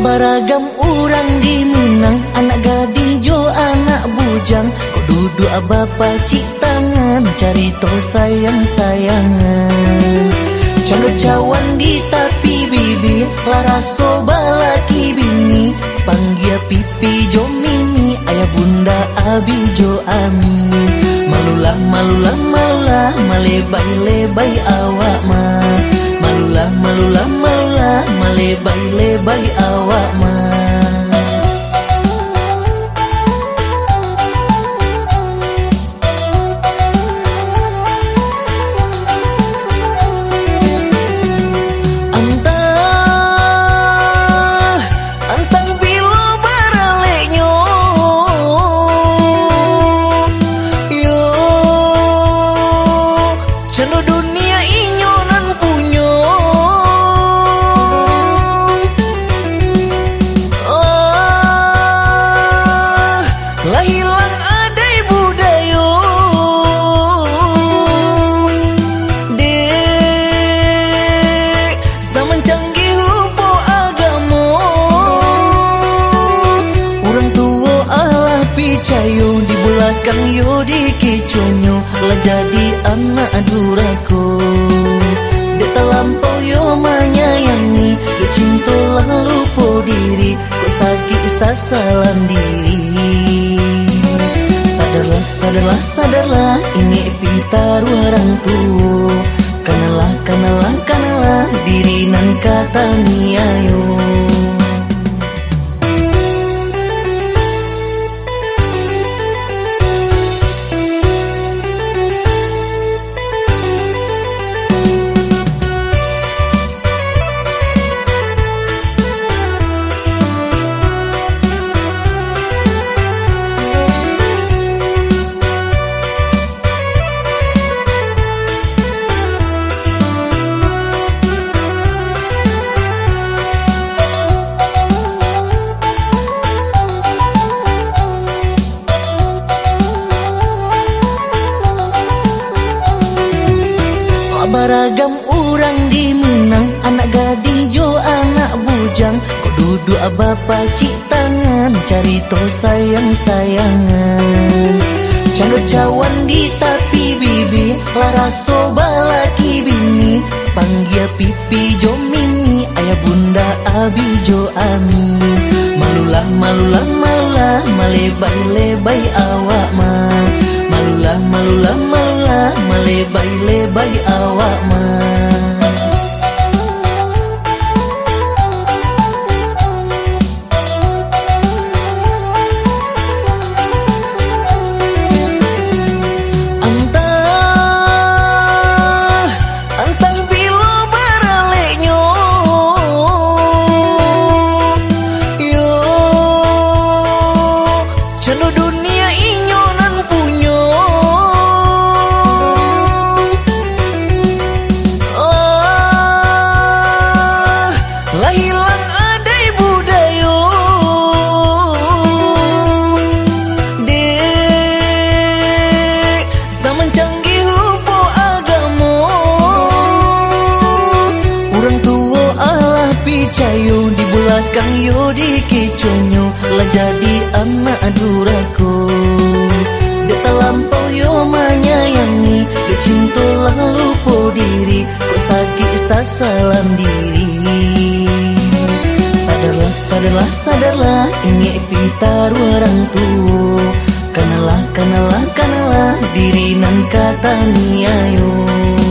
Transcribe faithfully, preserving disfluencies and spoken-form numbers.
Baragam orang di Minang, anak gading jo anak bujang, kau duduk bapa cik tangan, cari to sayang-sayangan. Candot cawan di tapi bibi, laraso balaki bini, panggil pipi jo mimi, ayah bunda abi jo ami. Malulah malulah malulah, malebay-lebay awak ma. Malulah malulah malulah, malebay-lebay awak ma. Kang yo dikiconyo lah jadi anak durako. Dek terlampau yo menyayangi, dek cinta lah lupa diri, kok sakit sasalan diri. Sadarlah, sadarlah, sadarlah, ini pitar orang tua. Kanalah, kanalah, kanalah, diri nan kata ni ayo. Baragam orang di Minang, anak gading jo anak bujang, kau duduk bapa cik tangan, cari to sayang-sayangan. Candot cawan di tapi bibi, laraso balaki bini, panggil pipi jo mimi, ayah bunda abi jo ami. Malulah malulah malulah, malebay-lebay awak ma. Malulah malulah malulah, malebay-lebay awak ma. Cayo di belakang yo dikiconyo lah jadi anak durako. Dek terlampau yo menyayangi, dek cinta lah lupa diri, kok sakit sasalan diri. Sadarlah, sadarlah, sadarlah, ini pitar orang tua. Kanalah, kanalah, kanalah, diri nan kata ni ayo.